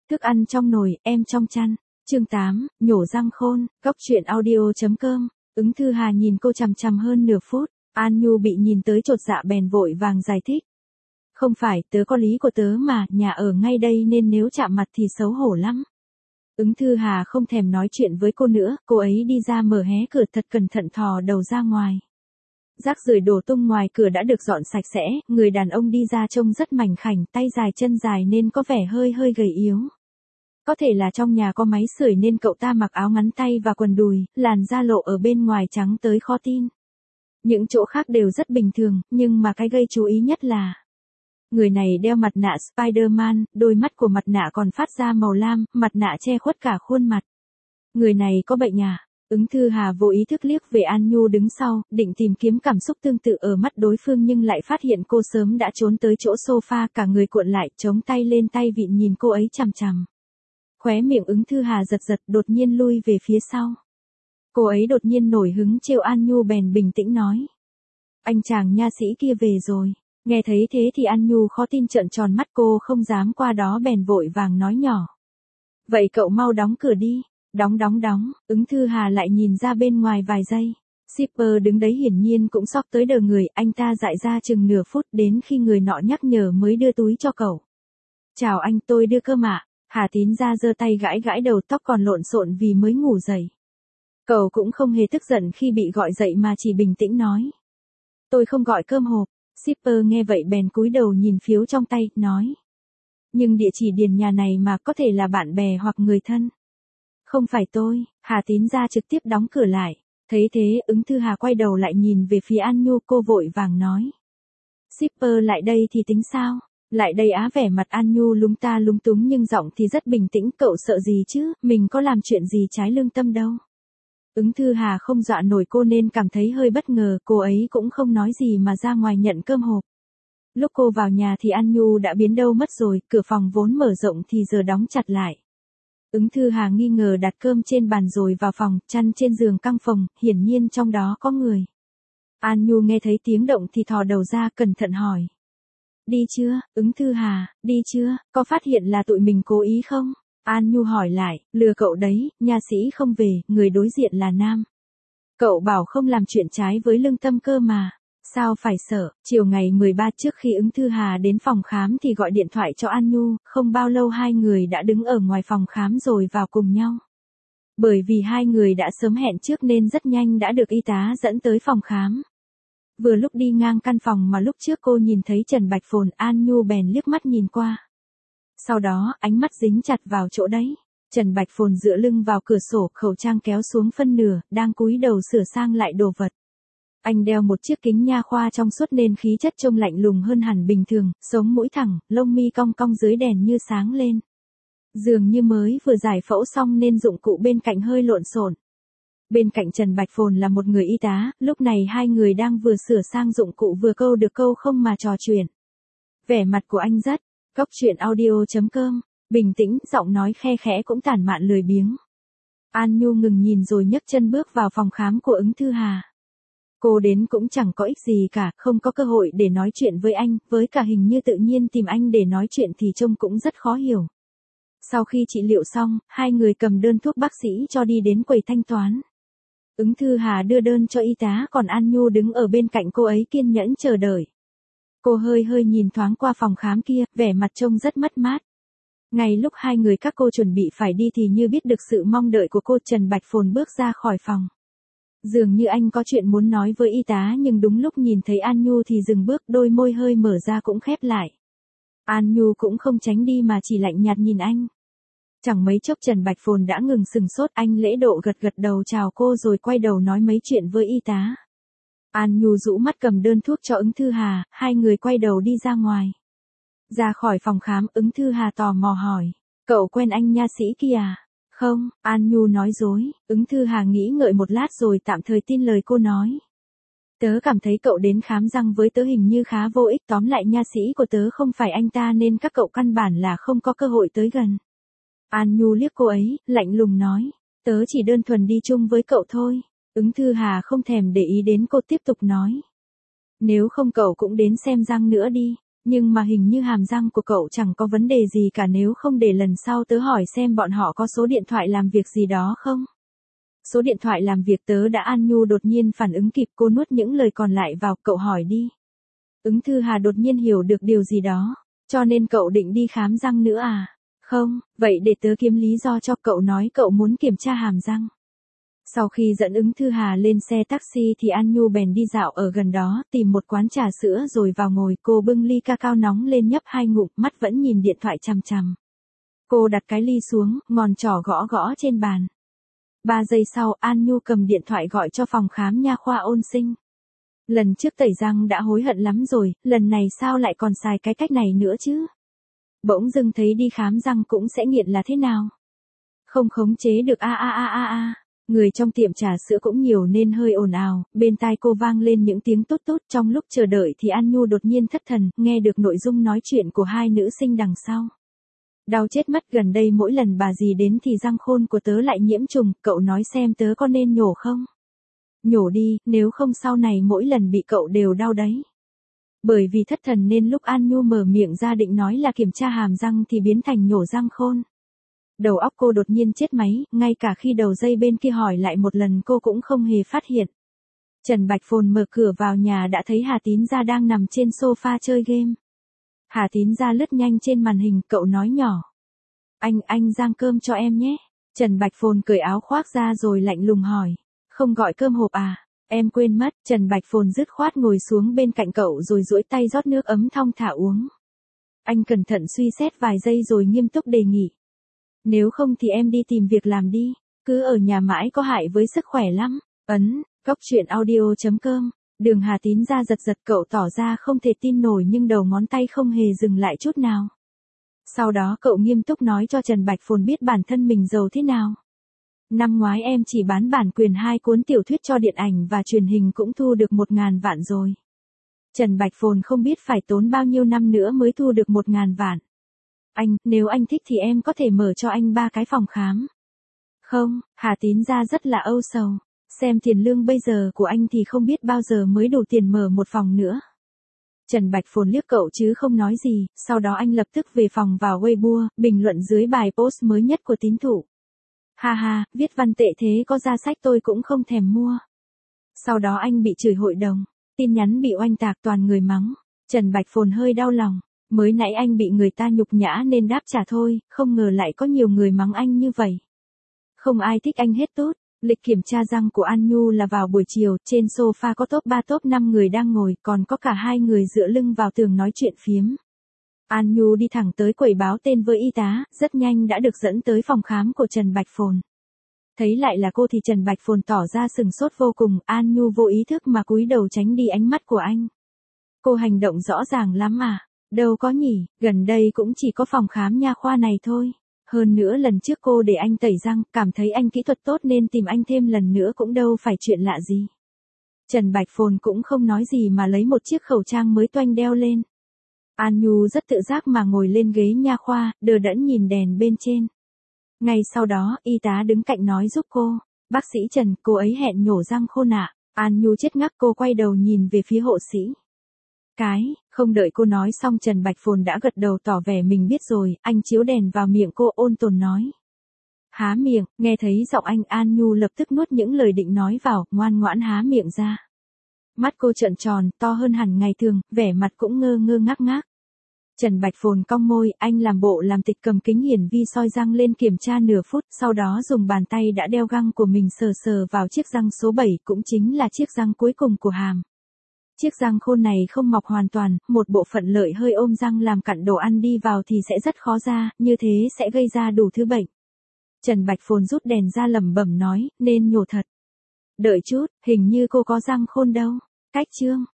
Thức ăn trong nồi, em trong chăn. Chương 8, nhổ răng khôn, góc chuyện audio.com. Ứng Thư Hà nhìn cô chằm chằm hơn nửa phút. An Nhu bị nhìn tới chột dạ bèn vội vàng giải thích. Không phải, tớ có lý của tớ mà, nhà ở ngay đây nên nếu chạm mặt thì xấu hổ lắm. Ứng Thư Hà không thèm nói chuyện với cô nữa, cô ấy đi ra mở hé cửa thật cẩn thận thò đầu ra ngoài. Rác rưởi đổ tung ngoài cửa đã được dọn sạch sẽ, người đàn ông đi ra trông rất mảnh khảnh, tay dài chân dài nên có vẻ hơi gầy yếu. Có thể là trong nhà có máy sưởi nên cậu ta mặc áo ngắn tay và quần đùi, làn da lộ ở bên ngoài trắng tới khó tin. Những chỗ khác đều rất bình thường, nhưng mà cái gây chú ý nhất là người này đeo mặt nạ Spider-Man, đôi mắt của mặt nạ còn phát ra màu lam, mặt nạ che khuất cả khuôn mặt. Người này có bệnh à? Ứng Thư Hà vô ý thức liếc về An Nhu đứng sau, định tìm kiếm cảm xúc tương tự ở mắt đối phương nhưng lại phát hiện cô sớm đã trốn tới chỗ sofa, cả người cuộn lại, chống tay lên tay vịn nhìn cô ấy chằm chằm. Khóe miệng Ứng Thư Hà giật giật, đột nhiên lui về phía sau. Cô ấy đột nhiên nổi hứng trêu An Nhu bèn bình tĩnh nói. Anh chàng nha sĩ kia về rồi. Nghe thấy thế thì An Nhu khó tin trợn tròn mắt, cô không dám qua đó bèn vội vàng nói nhỏ. Vậy cậu mau đóng cửa đi. Đóng. Ứng Thư Hà lại nhìn ra bên ngoài vài giây. Shipper đứng đấy hiển nhiên cũng sốc tới đờ người, anh ta dại ra chừng nửa phút đến khi người nọ nhắc nhở mới đưa túi cho cậu. Chào anh, tôi đưa cơm ạ. Hà Tín ra giơ tay gãi gãi đầu, tóc còn lộn xộn vì mới ngủ dậy. Cậu cũng không hề tức giận khi bị gọi dậy mà chỉ bình tĩnh nói. Tôi không gọi cơm hộp. Shipper nghe vậy bèn cúi đầu nhìn phiếu trong tay, nói. Nhưng địa chỉ điền nhà này mà, có thể là bạn bè hoặc người thân. Không phải tôi. Hà Tín ra trực tiếp đóng cửa lại. Thấy thế, Ứng Thư Hà quay đầu lại nhìn về phía An Nhu, cô vội vàng nói. Shipper lại đây thì tính sao? Lại đây á? Vẻ mặt An Nhu lúng ta lúng túng nhưng giọng thì rất bình tĩnh. Cậu sợ gì chứ, mình có làm chuyện gì trái lương tâm đâu. Ứng Thư Hà không dọa nổi cô nên cảm thấy hơi bất ngờ, cô ấy cũng không nói gì mà ra ngoài nhận cơm hộp. Lúc cô vào nhà thì An Nhu đã biến đâu mất rồi, cửa phòng vốn mở rộng thì giờ đóng chặt lại. Ứng Thư Hà nghi ngờ đặt cơm trên bàn rồi vào phòng, chăn trên giường căng phồng, hiển nhiên trong đó có người. An Nhu nghe thấy tiếng động thì thò đầu ra cẩn thận hỏi. Đi chưa, Ứng Thư Hà, đi chưa, có phát hiện là tụi mình cố ý không? An Nhu hỏi lại, lừa cậu đấy, nha sĩ không về, người đối diện là nam. Cậu bảo không làm chuyện trái với lương tâm cơ mà. Sao phải sợ? Chiều ngày 13 trước khi Ứng Thư Hà đến phòng khám thì gọi điện thoại cho An Nhu, không bao lâu hai người đã đứng ở ngoài phòng khám rồi vào cùng nhau. Bởi vì hai người đã sớm hẹn trước nên rất nhanh đã được y tá dẫn tới phòng khám. Vừa lúc đi ngang căn phòng mà lúc trước cô nhìn thấy Trần Bạch Phồn, An Nhu bèn liếc mắt nhìn qua. Sau đó, ánh mắt dính chặt vào chỗ đấy. Trần Bạch Phồn dựa lưng vào cửa sổ, khẩu trang kéo xuống phân nửa, đang cúi đầu sửa sang lại đồ vật. Anh đeo một chiếc kính nha khoa trong suốt nên khí chất trông lạnh lùng hơn hẳn bình thường, sống mũi thẳng, lông mi cong cong dưới đèn như sáng lên. Dường như mới vừa giải phẫu xong nên dụng cụ bên cạnh hơi lộn xộn. Bên cạnh Trần Bạch Phồn là một người y tá, lúc này hai người đang vừa sửa sang dụng cụ vừa câu được câu không mà trò chuyện. Vẻ mặt của anh rất, góc chuyện audio.com, bình tĩnh, giọng nói khe khẽ cũng tản mạn lười biếng. An Nhu ngừng nhìn rồi nhấc chân bước vào phòng khám của Ứng Thư Hà. Cô đến cũng chẳng có ích gì cả, không có cơ hội để nói chuyện với anh, với cả hình như tự nhiên tìm anh để nói chuyện thì trông cũng rất khó hiểu. Sau khi trị liệu xong, hai người cầm đơn thuốc bác sĩ cho đi đến quầy thanh toán. Ứng Thư Hà đưa đơn cho y tá, còn An Nhu đứng ở bên cạnh cô ấy kiên nhẫn chờ đợi. Cô hơi nhìn thoáng qua phòng khám kia, vẻ mặt trông rất mất mát. Ngay lúc hai người các cô chuẩn bị phải đi thì như biết được sự mong đợi của cô, Trần Bạch Phồn bước ra khỏi phòng. Dường như anh có chuyện muốn nói với y tá nhưng đúng lúc nhìn thấy An Nhu thì dừng bước, đôi môi hơi mở ra cũng khép lại. An Nhu cũng không tránh đi mà chỉ lạnh nhạt nhìn anh. Chẳng mấy chốc Trần Bạch Phồn đã ngừng sừng sốt, anh lễ độ gật đầu chào cô rồi quay đầu nói mấy chuyện với y tá. An Nhu rũ mắt cầm đơn thuốc cho Ứng Thư Hà, hai người quay đầu đi ra ngoài. Ra khỏi phòng khám, Ứng Thư Hà tò mò hỏi, cậu quen anh nha sĩ kia à? Không, An Nhu nói dối. Ứng Thư Hà nghĩ ngợi một lát rồi tạm thời tin lời cô nói. Tớ cảm thấy cậu đến khám răng với tớ hình như khá vô ích, tóm lại nha sĩ của tớ không phải anh ta nên các cậu căn bản là không có cơ hội tới gần. An Nhu liếc cô ấy, lạnh lùng nói, tớ chỉ đơn thuần đi chung với cậu thôi. Ứng Thư Hà không thèm để ý đến cô, tiếp tục nói. Nếu không cậu cũng đến xem răng nữa đi. Nhưng mà hình như hàm răng của cậu chẳng có vấn đề gì cả, nếu không để lần sau tớ hỏi xem bọn họ có số điện thoại làm việc gì đó không. Số điện thoại làm việc tớ đã. An Nhu đột nhiên phản ứng kịp, cô nuốt những lời còn lại vào, cậu hỏi đi. Ứng Thư Hà đột nhiên hiểu được điều gì đó. Cho nên cậu định đi khám răng nữa à? Không, vậy để tớ kiếm lý do cho. Cậu nói cậu muốn kiểm tra hàm răng. Sau khi dẫn Ứng Thư Hà lên xe taxi thì An Nhu bèn đi dạo ở gần đó, tìm một quán trà sữa rồi vào ngồi. Cô bưng ly cacao nóng lên nhấp 2 ngụm, mắt vẫn nhìn điện thoại chằm chằm. Cô đặt cái ly xuống, ngón trỏ gõ gõ trên bàn. 3 giây sau, An Nhu cầm điện thoại gọi cho phòng khám nha khoa Ôn Sinh. Lần trước tẩy răng đã hối hận lắm rồi, lần này sao lại còn xài cái cách này nữa chứ? Bỗng dưng thấy đi khám răng cũng sẽ nghiện là thế nào? Không khống chế được a. Người trong tiệm trà sữa cũng nhiều nên hơi ồn ào, bên tai cô vang lên những tiếng tốt tốt. Trong lúc chờ đợi thì An Nhu đột nhiên thất thần, nghe được nội dung nói chuyện của hai nữ sinh đằng sau. Đau chết mất, gần đây mỗi lần bà dì đến thì răng khôn của tớ lại nhiễm trùng, cậu nói xem tớ có nên nhổ không? Nhổ đi, nếu không sau này mỗi lần bị cậu đều đau đấy. Bởi vì thất thần nên lúc An Nhu mở miệng ra định nói là kiểm tra hàm răng thì biến thành nhổ răng khôn. Đầu óc cô đột nhiên chết máy, ngay cả khi đầu dây bên kia hỏi lại một lần cô cũng không hề phát hiện. Trần Bạch Phồn mở cửa vào nhà đã thấy Hà Tín Gia đang nằm trên sofa chơi game. Hà Tín Gia lướt nhanh trên màn hình, cậu nói nhỏ. Anh rang cơm cho em nhé. Trần Bạch Phồn cởi áo khoác ra rồi lạnh lùng hỏi. Không gọi cơm hộp à? Em quên mất. Trần Bạch Phồn dứt khoát ngồi xuống bên cạnh cậu rồi duỗi tay rót nước ấm thong thả uống. Anh cẩn thận suy xét vài giây rồi nghiêm túc đề nghị. Nếu không thì em đi tìm việc làm đi. Cứ ở nhà mãi có hại với sức khỏe lắm. Goctruyện.audio.com. Đường Hà Tín Gia giật giật, cậu tỏ ra không thể tin nổi nhưng đầu ngón tay không hề dừng lại chút nào. Sau đó cậu nghiêm túc nói cho Trần Bạch Phồn biết bản thân mình giàu thế nào. Năm ngoái em chỉ bán bản quyền 2 cuốn tiểu thuyết cho điện ảnh và truyền hình cũng thu được 1.000 vạn rồi. Trần Bạch Phồn không biết phải tốn bao nhiêu năm nữa mới thu được 1.000 vạn. Nếu anh thích thì em có thể mở cho anh 3 cái phòng khám. Không, Hà Tín Gia rất là âu sầu. Xem tiền lương bây giờ của anh thì không biết bao giờ mới đủ tiền mở một phòng nữa. Trần Bạch Phồn liếc cậu chứ không nói gì, sau đó anh lập tức về phòng vào Weibo, bình luận dưới bài post mới nhất của tín thủ. Ha ha, viết văn tệ thế có ra sách tôi cũng không thèm mua. Sau đó anh bị chửi hội đồng, tin nhắn bị oanh tạc, toàn người mắng. Trần Bạch Phồn hơi đau lòng, mới nãy anh bị người ta nhục nhã nên đáp trả thôi, không ngờ lại có nhiều người mắng anh như vậy. Không ai thích anh hết tốt. Lịch kiểm tra răng của An Nhu là vào buổi chiều, trên sofa có top 3 top 5 người đang ngồi, còn có cả 2 người dựa lưng vào tường nói chuyện phiếm. An Nhu đi thẳng tới quầy báo tên với y tá, rất nhanh đã được dẫn tới phòng khám của Trần Bạch Phồn. Thấy lại là cô thì Trần Bạch Phồn tỏ ra sừng sốt vô cùng, An Nhu vô ý thức mà cúi đầu tránh đi ánh mắt của anh. Cô hành động rõ ràng lắm à? Đâu có nhỉ, gần đây cũng chỉ có phòng khám nha khoa này thôi. Hơn nữa lần trước cô để anh tẩy răng, cảm thấy anh kỹ thuật tốt nên tìm anh thêm lần nữa cũng đâu phải chuyện lạ gì. Trần Bạch Phồn cũng không nói gì mà lấy một chiếc khẩu trang mới toanh đeo lên. An Nhu rất tự giác mà ngồi lên ghế nha khoa, đờ đẫn nhìn đèn bên trên. Ngay sau đó, y tá đứng cạnh nói giúp cô. Bác sĩ Trần, cô ấy hẹn nhổ răng khôn ạ. An Nhu chết ngắc, cô quay đầu nhìn về phía hộ sĩ. Không đợi cô nói xong Trần Bạch Phồn đã gật đầu tỏ vẻ mình biết rồi, anh chiếu đèn vào miệng cô ôn tồn nói. Há miệng, nghe thấy giọng anh An Nhu lập tức nuốt những lời định nói vào, ngoan ngoãn há miệng ra. Mắt cô trợn tròn, to hơn hẳn ngày thường, vẻ mặt cũng ngơ ngơ ngác ngác. Trần Bạch Phồn cong môi, anh làm bộ làm tịch cầm kính hiển vi soi răng lên kiểm tra nửa phút, sau đó dùng bàn tay đã đeo găng của mình sờ sờ vào chiếc răng số 7, cũng chính là chiếc răng cuối cùng của hàm. Chiếc răng khôn này không mọc hoàn toàn, một bộ phận lợi hơi ôm răng làm cặn đồ ăn đi vào thì sẽ rất khó ra, như thế sẽ gây ra đủ thứ bệnh. Trần Bạch Phồn rút đèn ra lẩm bẩm nói, nên nhổ thật. Đợi chút, hình như cô có răng khôn đâu. Cách chương.